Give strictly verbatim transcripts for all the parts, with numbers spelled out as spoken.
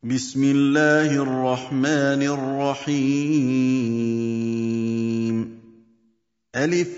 بسم الله الرحمن الرحيم ألف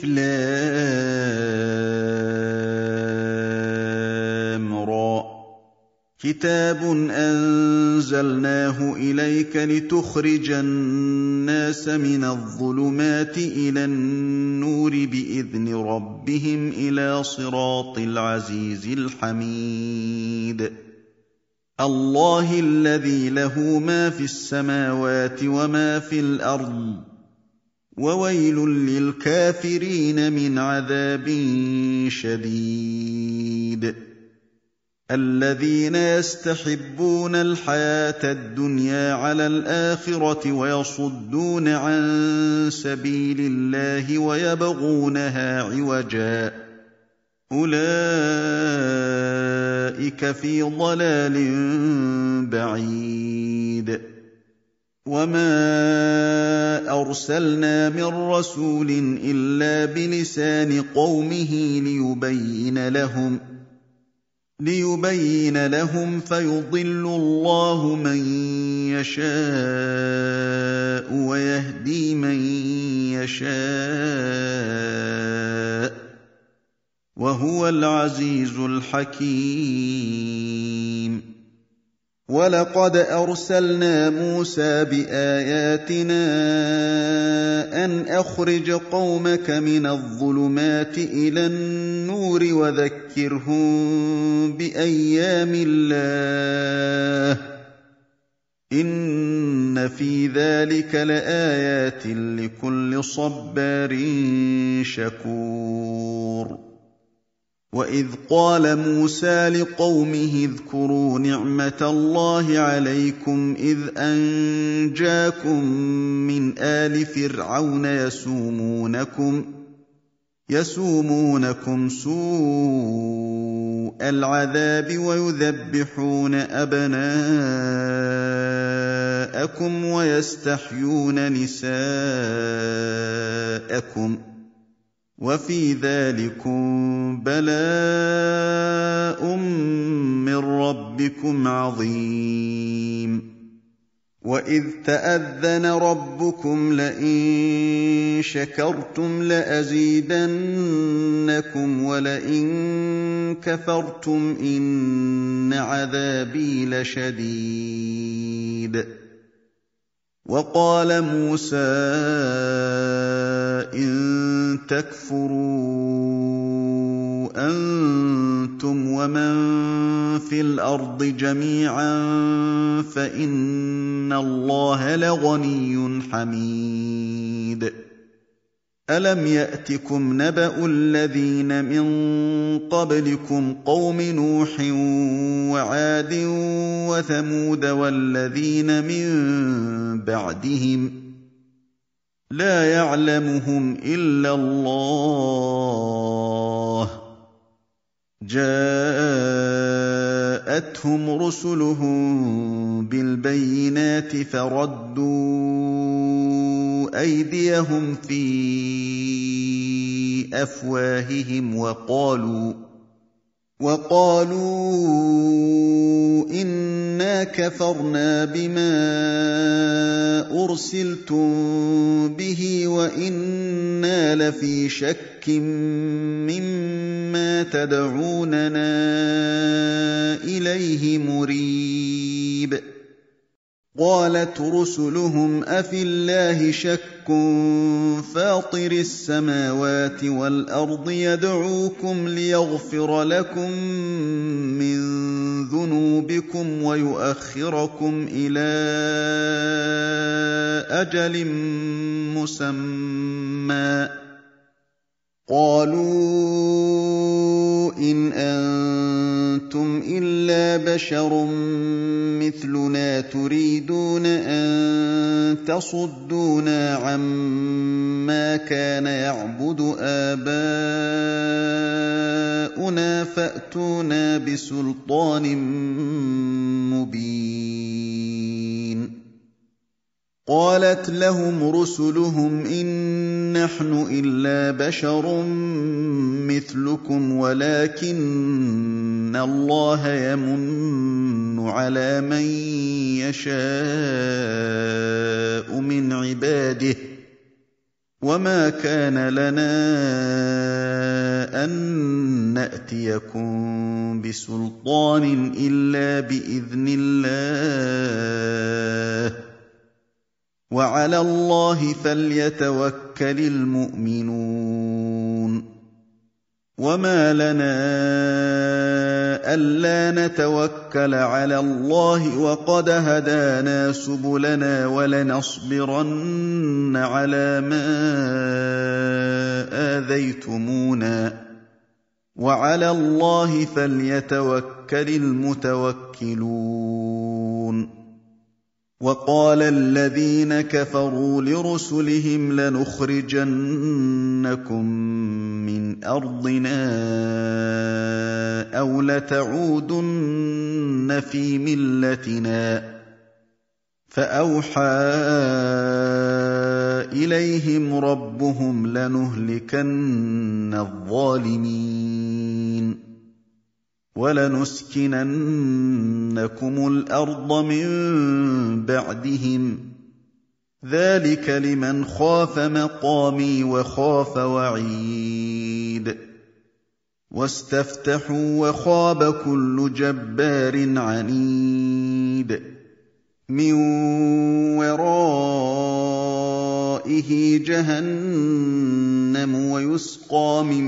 لام را كتاب أنزلناه إليك لتخرج الناس من الظلمات إلى النور بإذن ربهم إلى صراط العزيز الحميد الله الذي له ما في السماوات وما في الأرض وويل للكافرين من عذاب شديد الذين يستحبون الحياة الدنيا على الآخرة ويصدون عن سبيل الله ويبغونها عوجا أولئك في ضلال بعيد وما أرسلنا من رسول إلا بلسان قومه ليبين لهم ليبين لهم فيضل الله من يشاء ويهدي من يشاء وهو العزيز الحكيم ولقد أرسلنا موسى بآياتنا أن أخرج قومك من الظلمات إلى النور وذكرهم بأيام الله إن في ذلك لآيات لكل صبار شكور وإذ قال موسى لقومه اذكروا نعمة الله عليكم إذ أنجاكم من آل فرعون يسومونكم يسومونكم سوء العذاب ويذبحون أبناءكم ويستحيون نساءكم وفي ذلكم بلاء من ربكم عظيم وإذ تأذن ربكم لئن شكرتم لأزيدنكم ولئن كفرتم إن عذابي لشديد وقال موسى إن تكفروا أنتم ومن في الأرض جميعا فإن الله لغني حميد ألم يأتكم نبأ الذين من قبلكم قوم نوح وعاد وثمود والذين من بعدهم لا يعلمهم إلا الله جاءتهم رسلهم بالبينات فردوا أيديهم في أفواههم وقالوا وقالوا إنا كفرنا بما أرسلتم به وإنا لفي شك مما تدعوننا إليه مريب قالت رسلهم أفي الله شك فاطر السماوات والأرض يدعوكم ليغفر لكم من ذنوبكم ويؤخركم إلى أجل مسمى قالوا إن أنتم إلا بشر مثلنا تريدون أن تصدونا عما كان يعبد آباؤنا فأتونا بسلطان مبين قالت لهم رسلهم إن نحن إلا بشر مثلكم ولكن الله يمن على من يَشَاءُ مِنْ عِبَادِهِ ۚ وَمَا كَانَ لَنَا أَن نَّأْتِيَكُم بِسُلْطَانٍ إِلَّا بِإِذْنِ اللَّهِ ۚ وَعَلَى اللَّهِ فَلْيَتَوَكَّلِ الْمُؤْمِنُونَ وَمَا لَنَا أَلَّا نَتَوَكَّلَ عَلَى اللَّهِ وَقَدْ هَدَانَا سُبُلَنَا وَلَنَصْبِرَنَّ عَلَىٰ مَا آذَيْتُمُونَا ۚ وَعَلَى اللَّهِ فَلْيَتَوَكَّلِ الْمُتَوَكِّلُونَ وَقَالَ الَّذِينَ كَفَرُوا لِرُسُلِهِمْ لَنُخْرِجَنَّكُم مِّنْ أَرْضِنَا أَوْ لَتَعُودُنَّ فِي مِلَّتِنَا ۖ فَأَوْحَىٰ إِلَيْهِمْ رَبُّهُمْ لَنُهْلِكَنَّ الظَّالِمِينَ وَلَنُسْكِنَنَّكُمُ الْأَرْضَ مِن بَعْدِهِمْ ۚ ذَٰلِكَ لِمَنْ خَافَ مَقَامِي وَخَافَ وَعِيدِ وَاسْتَفْتَحُوا وَخَابَ كُلُّ جَبَّارٍ عَنِيدٍ مِّن وَرَائِهِ جَهَنَّمُ وَيُسْقَىٰ مِن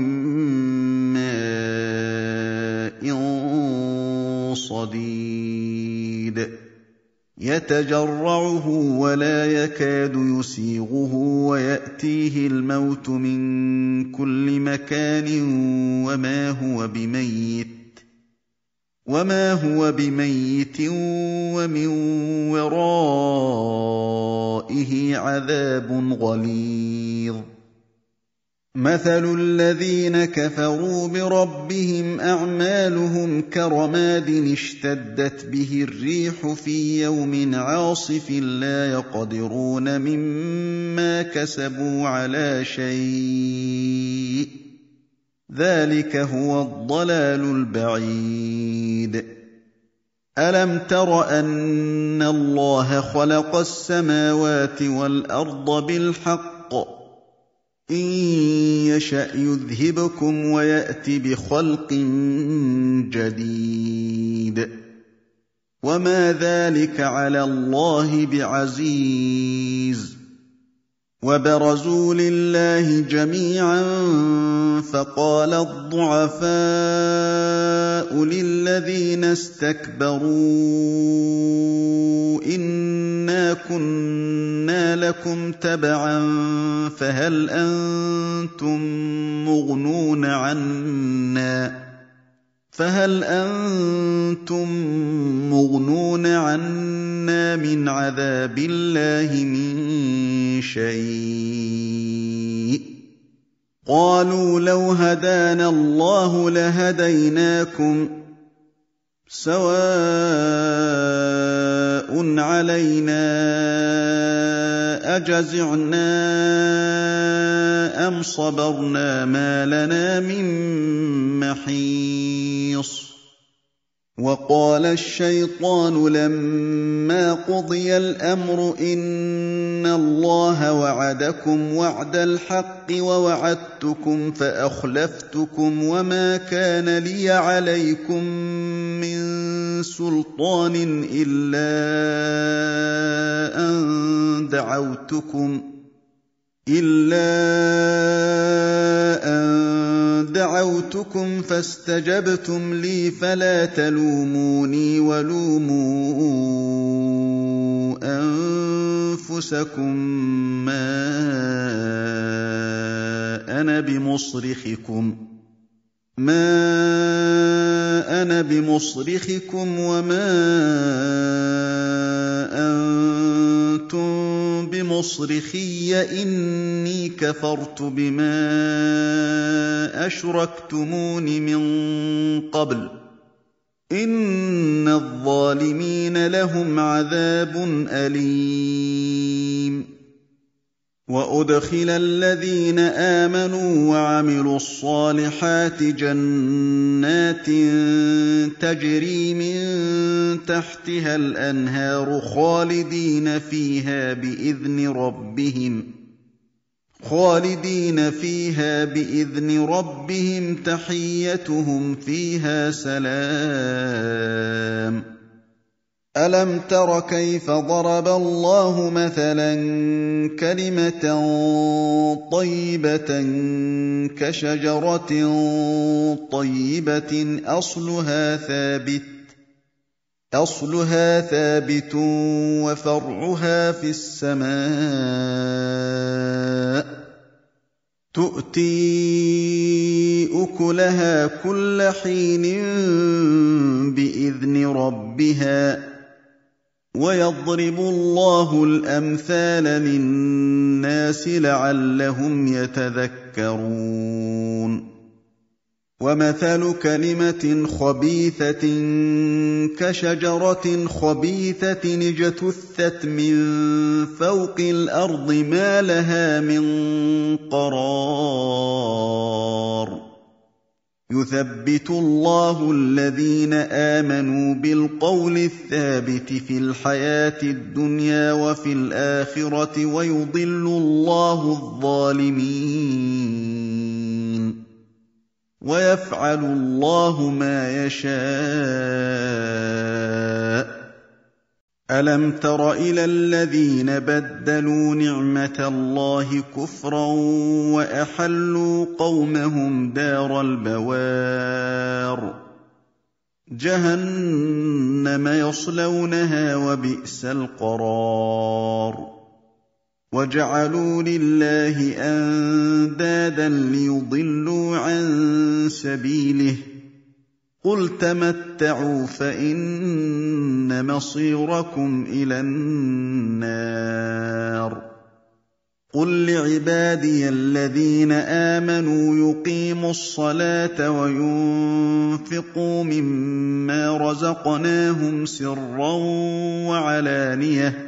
مَّاءٍ صَدِيدٍ يَتَجَرَّعُهُ وَلَا يَكَادُ يُسِيغُهُ وَيَأْتِيهِ الْمَوْتُ مِن كُلِّ مَكَانٍ وَمَا هُوَ بِمَيِّتٍ وَمَا هُوَ بِمَيِّتٍ وَمِن وَرَائِهِ عَذَابٌ غَلِيظٌ مَثَلُ الَّذِينَ كَفَرُوا بِرَبِّهِمْ أَعْمَالُهُمْ كَرَمَادٍ اشْتَدَّتْ بِهِ الرِّيحُ فِي يَوْمٍ عَاصِفٍ لَّا يَقْدِرُونَ مِمَّا كَسَبُوا عَلَىٰ شَيْءٍ ۚ ذَٰلِكَ هُوَ الضَّلَالُ الْبَعِيدُ أَلَمْ تَرَ أَنَّ اللَّهَ خَلَقَ السَّمَاوَاتِ وَالْأَرْضَ بِالْحَقِّ ۚ إِن يَشَأْ يُذْهِبْكُمْ وَيَأْتِ بِخَلْقٍ جَدِيدٍ ۚ وَمَا ذَٰلِكَ عَلَى اللَّهِ بِعَزِيزٍ وَبَرَزُوا لِلَّهِ جَمِيعًا فَقَالَ الضُّعَفَاءُ لِلَّذِينَ اسْتَكْبَرُوا إِنَّا كُنَّا لَكُمْ تَبَعًا فَهَلْ أَنتُم مُّغْنُونَ عَنَّا فَهَلْ أَنتُم مُّغْنُونَ عَنَّا مِنْ عَذَابِ اللَّهِ مِن شَيْءٍ ۚ قَالُوا لَوْ هَدَانَا اللَّهُ لَهَدَيْنَاكُمْ ۖ سَوَاءٌ عَلَيْنَا أَجَزِعْنَا أَمْ صَبَرْنَا مَا لَنَا مِن مَّحِيصٍ وَقَالَ الشَّيْطَانُ لَمَّا قُضِيَ الْأَمْرُ إِنَّ اللَّهَ وَعَدَكُمْ وَعْدَ الْحَقِّ وَوَعَدتُّكُمْ فَأَخْلَفْتُكُمْ وَمَا كَانَ لِيَ عَلَيْكُم مِّن سُلْطَانٍ إِلَّا أَن دَعَوْتُكُمْ إِلَّا أَن دَعَوْتُكُمْ فَاسْتَجَبْتُمْ لِي فَلَا تَلُومُونِي وَلُومُوا أَنفُسَكُم مَّا أَنَا بِمُصْرِخِكُمْ مَا أَنَا بِمُصْرِخِكُمْ وَمَا أَنتُم بِمُصْرِخِيَّ إِنِّي كَفَرْتُ بِمَا أَشْرَكْتُمُونِ مِن قَبْلُ ۗ إِنَّ الظَّالِمِينَ لَهُمْ عَذَابٌ أَلِيمٌ وَأُدْخِلَ الَّذِينَ آمَنُوا وَعَمِلُوا الصَّالِحَاتِ جَنَّاتٍ تَجْرِي مِن تَحْتِهَا الْأَنْهَارُ خَالِدِينَ فِيهَا بِإِذْنِ رَبِّهِمْ خالدين فيها بإذن ربهم تحيتهم فيها سلام. ألم تر كيف ضرب الله مثلا كلمة طيبة كشجرة طيبة أصلها ثابت أصلها ثابت وفرعها في السماء تؤتي أكلها كل حين بإذن ربها ويضرب الله الأمثال للناس لعلهم يتذكرون. ومثل كلمة خبيثة كشجرة خبيثة اجتثت من فوق الأرض ما لها من قرار. يثبت الله الذين آمنوا بالقول الثابت في الحياة الدنيا وفي الآخرة ويضل الله الظالمين ويفعل الله ما يشاء. ألم تر إلى الذين بدلوا نعمة الله كفرا وأحلوا قومهم دار البوار جهنم يصلونها وبئس القرار. وجعلوا لله أندادا ليضلوا عن سبيله قل تمتعوا فإن مصيركم إلى النار. قل لعبادي الذين آمنوا يقيموا الصلاة وينفقوا مما رزقناهم سرا وعلانية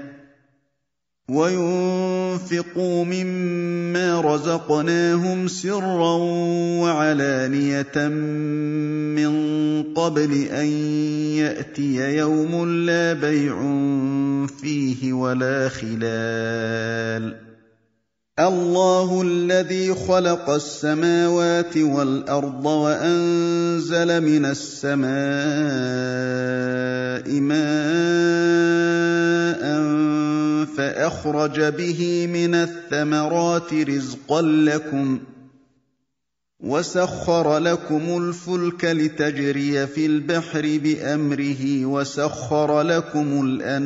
وينفقوا مما رزقناهم سرا وعلانية من قبل أن يأتي يوم لا بيع فيه ولا خلال. الله الذي خلق السماوات والأرض وأنزل من السماء ماء فأخرج به من الثمرات رزقا لكم وسخر لكم الفلك لتجري في البحر بأمره وسخر لكم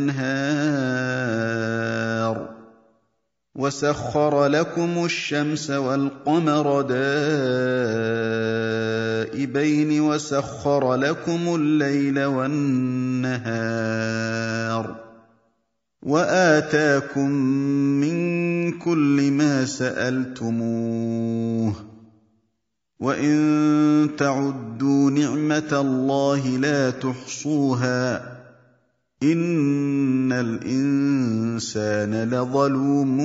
الأنهار وسخر لكم الشمس والقمر دائبين وسخر لكم الليل والنهار وآتاكم من كل ما سألتموه وإن تعدوا نعمة الله لا تحصوها إن الإنسان لظلوم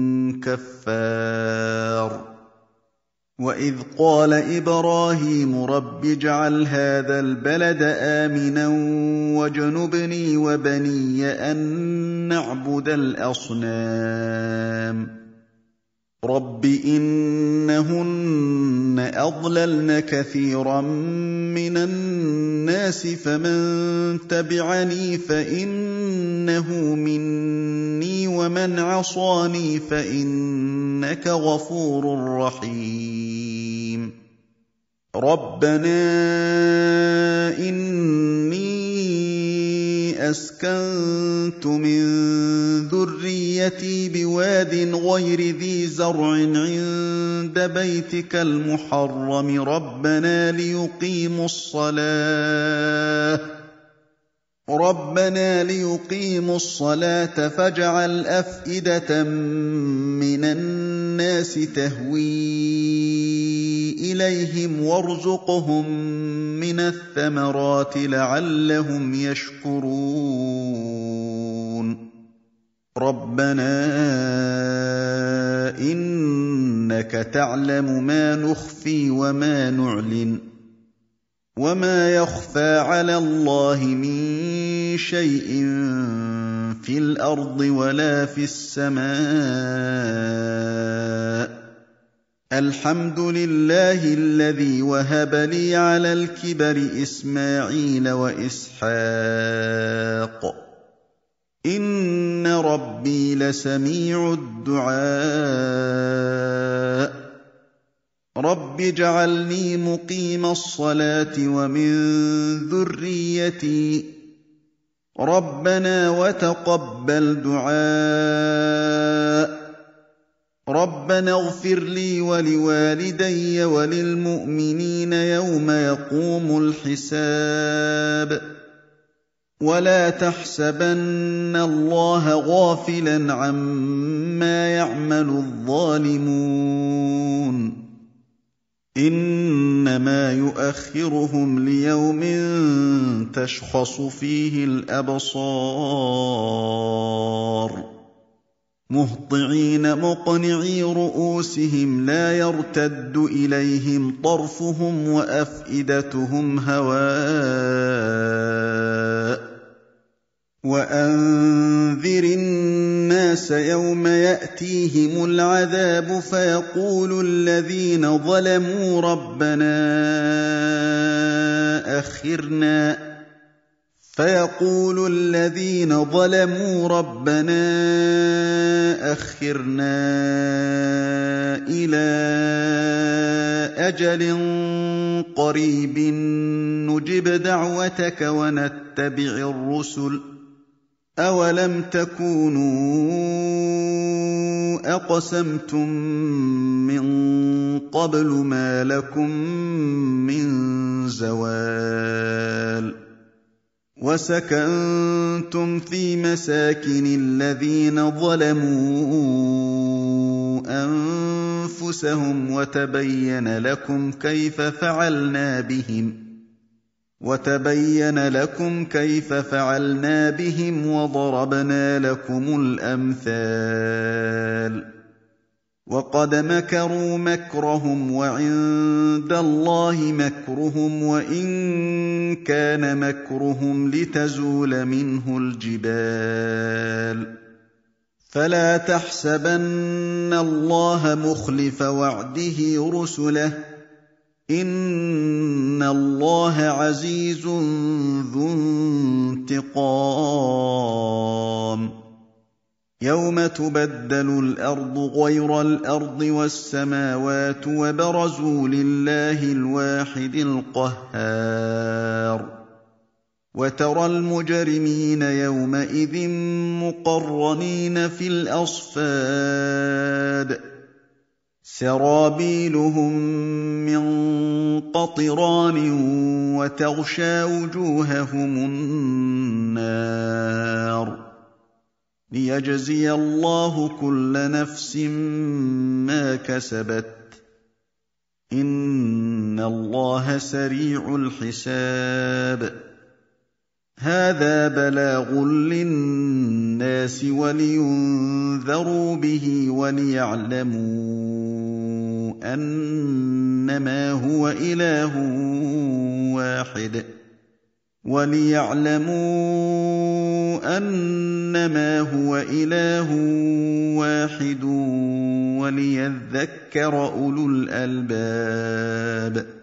كفار. وإذ قال إبراهيم رب اجعل هذا البلد آمنا واجنبني وبني أن نعبد الأصنام رب إنهن أضللن كثيرا من الناس فمن تبعني فإنه مني ومن عصاني فإنك غفور رحيم. ربنا إني أسكنت من ذريتي بواد غير ذي زرع عند بيتك المحرم ربنا ليقيموا الصلاة ربنا ليقيموا الصلاة فاجعل أفئدة من الناس تهوي إليهم وارزقهم من الثمرات لعلهم يشكرون. ربنا إنك تعلم ما نخفي وما نعلن وما يخفى على الله من شيء في الأرض ولا في السماء الحمد لله الذي وهب لي على الكبر إسماعيل وإسحاق إن ربي لسميع الدعاء رب اجعلني مقيم الصلاة ومن ذريتي ربنا وتقبل دعاء ربنا اغفر لي ولوالدي وللمؤمنين يوم يقوم الحساب ولا تحسبن الله غافلا عما يعمل الظالمون إنما يؤخرهم ليوم تشخص فيه الأبصار مهطعين مقنعي رؤوسهم لا يرتد إليهم طرفهم وأفئدتهم هواء وأنذر الناس يوم يأتيهم العذاب فيقول الذين ظلموا ربنا أخرنا فيقول الذين ظلموا ربنا أخرنا إلى أجل قريب نجب دعوتك ونتبع الرسل أولم تكونوا أقسمتم من قبل ما لكم من زوال وسكنتم في مساكن الذين ظلموا أنفسهم وتبين لكم كيف فعلنا بهم وتبين لكم كيف فعلنا بهم وضربنا لكم الأمثال وقد مكروا مكرهم وعند الله مكرهم وإن كان مكرهم لتزول منه الجبال فلا تحسبن الله مخلف وعده رسله إن الله عزيز ذو انتقام يوم تبدل الأرض غير الأرض والسماوات وبرزوا لله الواحد القهار وترى المجرمين يومئذ مقرنين في الأصفاد سرابيلهم من قطران وتغشى وجوههم النار ليجزي الله كل نفس ما كسبت إن الله سريع الحساب هذا بلاغ للناس ولينذروا به وليعلموا أنما هو إله واحد وليعلموا أنما هو إله واحد وليذكر أولو الألباب